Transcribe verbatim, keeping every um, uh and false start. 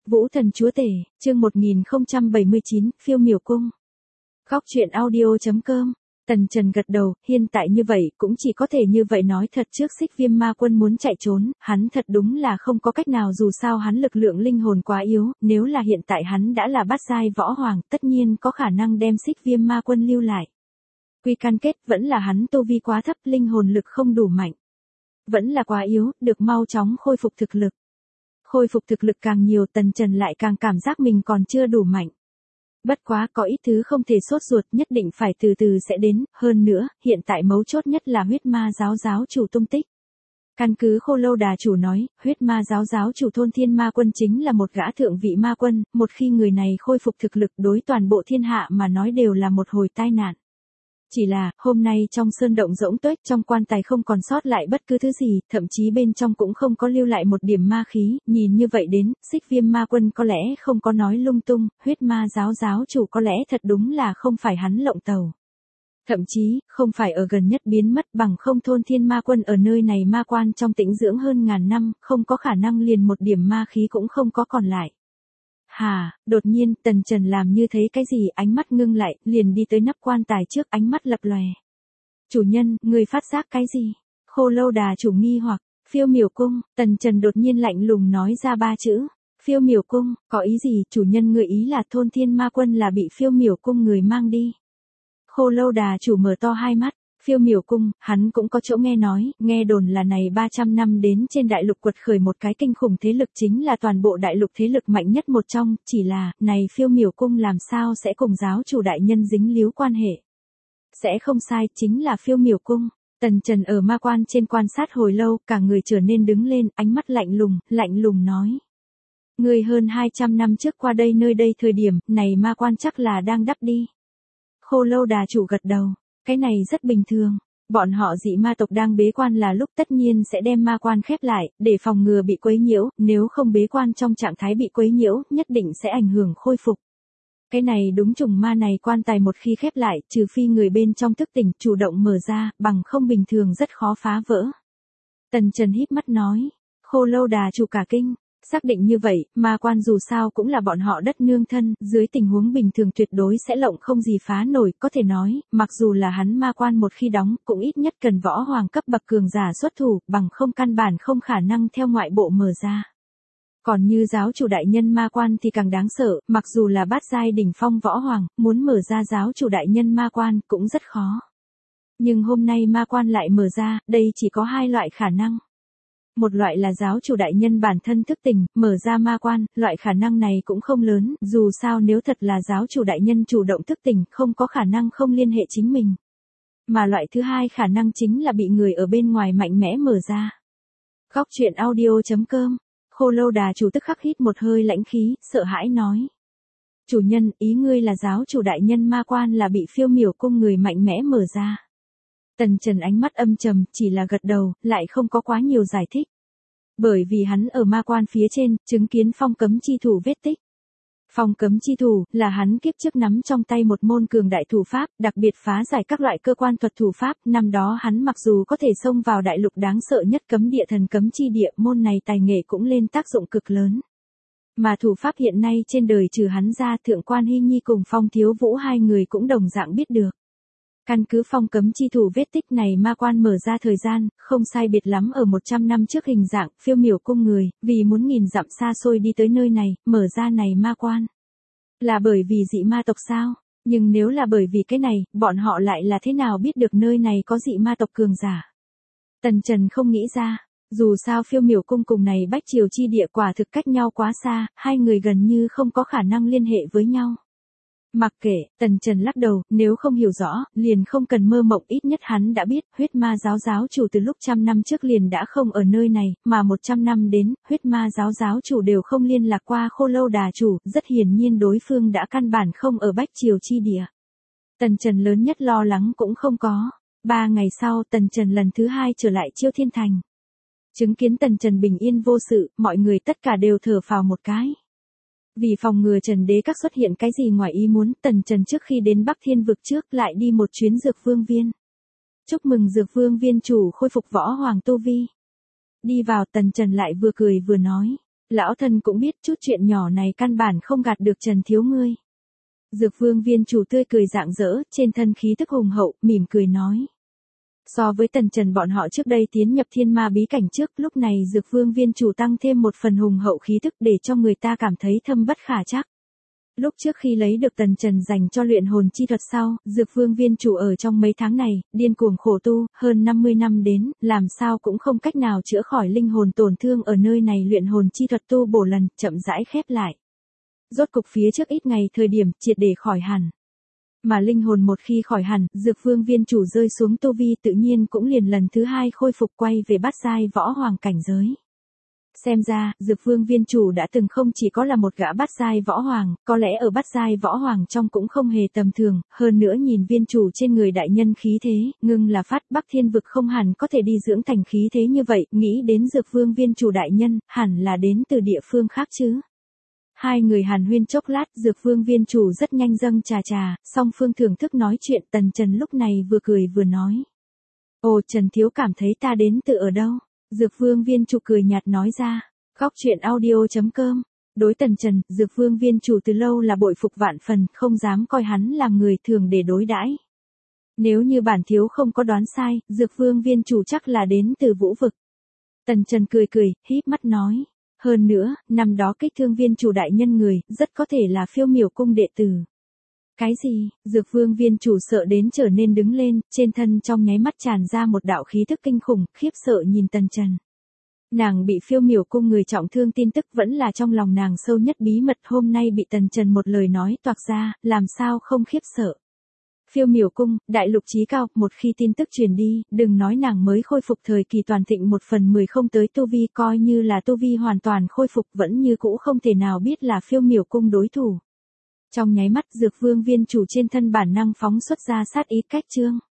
Vũ thần chúa tể, chương một nghìn không trăm bảy mươi chín, phiêu miểu cung. Góc truyện audio chấm com. Tần Trần gật đầu, hiện tại như vậy cũng chỉ có thể như vậy nói thật trước Xích Viêm Ma Quân muốn chạy trốn, hắn thật đúng là không có cách nào dù sao hắn lực lượng linh hồn quá yếu, nếu là hiện tại hắn đã là bát giai võ hoàng, tất nhiên có khả năng đem Xích Viêm Ma Quân lưu lại. Quy căn kết vẫn là hắn tu vi quá thấp, linh hồn lực không đủ mạnh. Vẫn là quá yếu, được mau chóng khôi phục thực lực. Khôi phục thực lực càng nhiều Tần Trần lại càng cảm giác mình còn chưa đủ mạnh. Bất quá có ít thứ không thể sốt ruột nhất định phải từ từ sẽ đến, hơn nữa, hiện tại mấu chốt nhất là huyết ma giáo giáo chủ tung tích. Căn cứ Khô Lâu Đà chủ nói, huyết ma giáo giáo chủ Thôn Thiên Ma Quân chính là một gã thượng vị ma quân, một khi người này khôi phục thực lực đối toàn bộ thiên hạ mà nói đều là một hồi tai nạn. Chỉ là, hôm nay trong sơn động rỗng tuếch trong quan tài không còn sót lại bất cứ thứ gì, thậm chí bên trong cũng không có lưu lại một điểm ma khí, nhìn như vậy đến, Xích Viêm Ma Quân có lẽ không có nói lung tung, huyết ma giáo giáo chủ có lẽ thật đúng là không phải hắn lộng tàu. Thậm chí, không phải ở gần nhất biến mất bằng không Thôn Thiên Ma Quân ở nơi này ma quan trong tĩnh dưỡng hơn ngàn năm, không có khả năng liền một điểm ma khí cũng không có còn lại. Hà, đột nhiên, Tần Trần làm như thấy cái gì, ánh mắt ngưng lại, liền đi tới nắp quan tài trước, ánh mắt lập lòe. Chủ nhân, người phát giác cái gì? Khô Lâu Đà chủ nghi hoặc, phiêu miểu cung, Tần Trần đột nhiên lạnh lùng nói ra ba chữ. Phiêu miểu cung, có ý gì? Chủ nhân người ý là Thôn Thiên Ma Quân là bị phiêu miểu cung người mang đi. Khô Lâu Đà chủ mở to hai mắt. Phiêu miểu cung, hắn cũng có chỗ nghe nói, nghe đồn là này ba trăm năm đến trên đại lục quật khởi một cái kinh khủng thế lực chính là toàn bộ đại lục thế lực mạnh nhất một trong, chỉ là, này phiêu miểu cung làm sao sẽ cùng giáo chủ đại nhân dính líu quan hệ. Sẽ không sai, chính là phiêu miểu cung. Tần Trần ở ma quan trên quan sát hồi lâu, cả người trở nên đứng lên, ánh mắt lạnh lùng, lạnh lùng nói. Người hơn hai trăm năm trước qua đây nơi đây thời điểm, này ma quan chắc là đang đắp đi. Khô Lâu Đà chủ gật đầu. Cái này rất bình thường, bọn họ dị ma tộc đang bế quan là lúc tất nhiên sẽ đem ma quan khép lại, để phòng ngừa bị quấy nhiễu, nếu không bế quan trong trạng thái bị quấy nhiễu, nhất định sẽ ảnh hưởng khôi phục. Cái này đúng trùng ma này quan tài một khi khép lại, trừ phi người bên trong thức tỉnh chủ động mở ra, bằng không bình thường rất khó phá vỡ. Tần Trần híp mắt nói, Khô Lâu Đà chủ cả kinh. Xác định như vậy, ma quan dù sao cũng là bọn họ đất nương thân, dưới tình huống bình thường tuyệt đối sẽ lộng không gì phá nổi, có thể nói, mặc dù là hắn ma quan một khi đóng, cũng ít nhất cần võ hoàng cấp bậc cường giả xuất thủ, bằng không căn bản không khả năng theo ngoại bộ mở ra. Còn như giáo chủ đại nhân ma quan thì càng đáng sợ, mặc dù là bát giai đỉnh phong võ hoàng, muốn mở ra giáo chủ đại nhân ma quan cũng rất khó. Nhưng hôm nay ma quan lại mở ra, đây chỉ có hai loại khả năng. Một loại là giáo chủ đại nhân bản thân thức tỉnh, mở ra ma quan, loại khả năng này cũng không lớn, dù sao nếu thật là giáo chủ đại nhân chủ động thức tỉnh, không có khả năng không liên hệ chính mình. Mà loại thứ hai khả năng chính là bị người ở bên ngoài mạnh mẽ mở ra. Góc truyện audio chấm com. Khô Lâu Đà chủ tức khắc hít một hơi lãnh khí, sợ hãi nói. Chủ nhân, ý ngươi là giáo chủ đại nhân ma quan là bị phiêu miểu cung người mạnh mẽ mở ra. Tần Trần ánh mắt âm trầm, chỉ là gật đầu, lại không có quá nhiều giải thích. Bởi vì hắn ở ma quan phía trên, chứng kiến phong cấm chi thủ vết tích. Phong cấm chi thủ, là hắn kiếp trước nắm trong tay một môn cường đại thủ pháp, đặc biệt phá giải các loại cơ quan thuật thủ pháp, năm đó hắn mặc dù có thể xông vào đại lục đáng sợ nhất cấm địa thần cấm chi địa, môn này tài nghệ cũng lên tác dụng cực lớn. Mà thủ pháp hiện nay trên đời trừ hắn ra Thượng Quan Hy Nhi cùng Phong Thiếu Vũ hai người cũng đồng dạng biết được. Căn cứ phong cấm chi thủ vết tích này ma quan mở ra thời gian, không sai biệt lắm ở một trăm năm trước hình dạng, phiêu miểu cung người, vì muốn nghìn dặm xa xôi đi tới nơi này, mở ra này ma quan. Là bởi vì dị ma tộc sao? Nhưng nếu là bởi vì cái này, bọn họ lại là thế nào biết được nơi này có dị ma tộc cường giả? Tần Trần không nghĩ ra, dù sao phiêu miểu cung cùng này bách triều chi địa quả thực cách nhau quá xa, hai người gần như không có khả năng liên hệ với nhau. Mặc kệ, Tần Trần lắc đầu, nếu không hiểu rõ, liền không cần mơ mộng, ít nhất hắn đã biết, huyết ma giáo giáo chủ từ lúc trăm năm trước liền đã không ở nơi này, mà một trăm năm đến, huyết ma giáo giáo chủ đều không liên lạc qua Khô Lâu Đà chủ, rất hiển nhiên đối phương đã căn bản không ở bách triều chi địa. Tần Trần lớn nhất lo lắng cũng không có. Ba ngày sau, Tần Trần lần thứ hai trở lại Chiêu Thiên Thành. Chứng kiến Tần Trần bình yên vô sự, mọi người tất cả đều thở phào một cái. Vì phòng ngừa Trần Đế Các xuất hiện cái gì ngoài ý muốn, Tần Trần trước khi đến Bắc Thiên vực trước lại đi một chuyến Dược Vương Viên. Chúc mừng Dược Vương Viên chủ khôi phục võ hoàng tu vi. Đi vào Tần Trần lại vừa cười vừa nói. Lão thân cũng biết chút chuyện nhỏ này căn bản không gạt được Trần thiếu ngươi. Dược vương viên chủ tươi cười rạng rỡ, trên thân khí tức hùng hậu, mỉm cười nói. So với Tần Trần bọn họ trước đây tiến nhập thiên ma bí cảnh trước, lúc này dược vương viên chủ tăng thêm một phần hùng hậu khí tức để cho người ta cảm thấy thâm bất khả trắc. Lúc trước khi lấy được Tần Trần dành cho luyện hồn chi thuật sau, dược vương viên chủ ở trong mấy tháng này, điên cuồng khổ tu, hơn năm mươi năm đến, làm sao cũng không cách nào chữa khỏi linh hồn tổn thương ở nơi này luyện hồn chi thuật tu bổ lần, chậm rãi khép lại. Rốt cục phía trước ít ngày thời điểm, triệt để khỏi hẳn. Mà linh hồn một khi khỏi hẳn, dược vương viên chủ rơi xuống tu vi tự nhiên cũng liền lần thứ hai khôi phục quay về bát giai võ hoàng cảnh giới. Xem ra, dược vương viên chủ đã từng không chỉ có là một gã bát giai võ hoàng, có lẽ ở bát giai võ hoàng trong cũng không hề tầm thường, hơn nữa nhìn viên chủ trên người đại nhân khí thế, ngưng là phát Bắc Thiên vực không hẳn có thể đi dưỡng thành khí thế như vậy, nghĩ đến dược vương viên chủ đại nhân, hẳn là đến từ địa phương khác chứ. Hai người hàn huyên chốc lát, dược vương viên chủ rất nhanh dâng trà trà, song phương thưởng thức nói chuyện. Tần Trần lúc này vừa cười vừa nói. Ồ, Trần thiếu cảm thấy ta đến từ ở đâu? Dược vương viên chủ cười nhạt nói ra. Góc truyện audio chấm com. Đối Tần Trần, dược vương viên chủ từ lâu là bội phục vạn phần, không dám coi hắn làm người thường để đối đãi. Nếu như bản thiếu không có đoán sai, dược vương viên chủ chắc là đến từ vũ vực. Tần Trần cười cười, híp mắt nói. Hơn nữa, năm đó kích thương viên chủ đại nhân người, rất có thể là Phiêu Miểu cung đệ tử. Cái gì? Dược vương viên chủ sợ đến trở nên đứng lên, trên thân trong nháy mắt tràn ra một đạo khí thức kinh khủng, khiếp sợ nhìn Tần Trần. Nàng bị Phiêu Miểu cung người trọng thương tin tức vẫn là trong lòng nàng sâu nhất bí mật, hôm nay bị Tần Trần một lời nói toạc ra, làm sao không khiếp sợ. Phiêu Miểu cung, đại lục chí cao, một khi tin tức truyền đi, đừng nói nàng mới khôi phục thời kỳ toàn thịnh một phần mười không tới tu vi, coi như là tu vi hoàn toàn khôi phục vẫn như cũ không thể nào biết là Phiêu Miểu cung đối thủ. Trong nháy mắt dược vương viên chủ trên thân bản năng phóng xuất ra sát ý cách chương.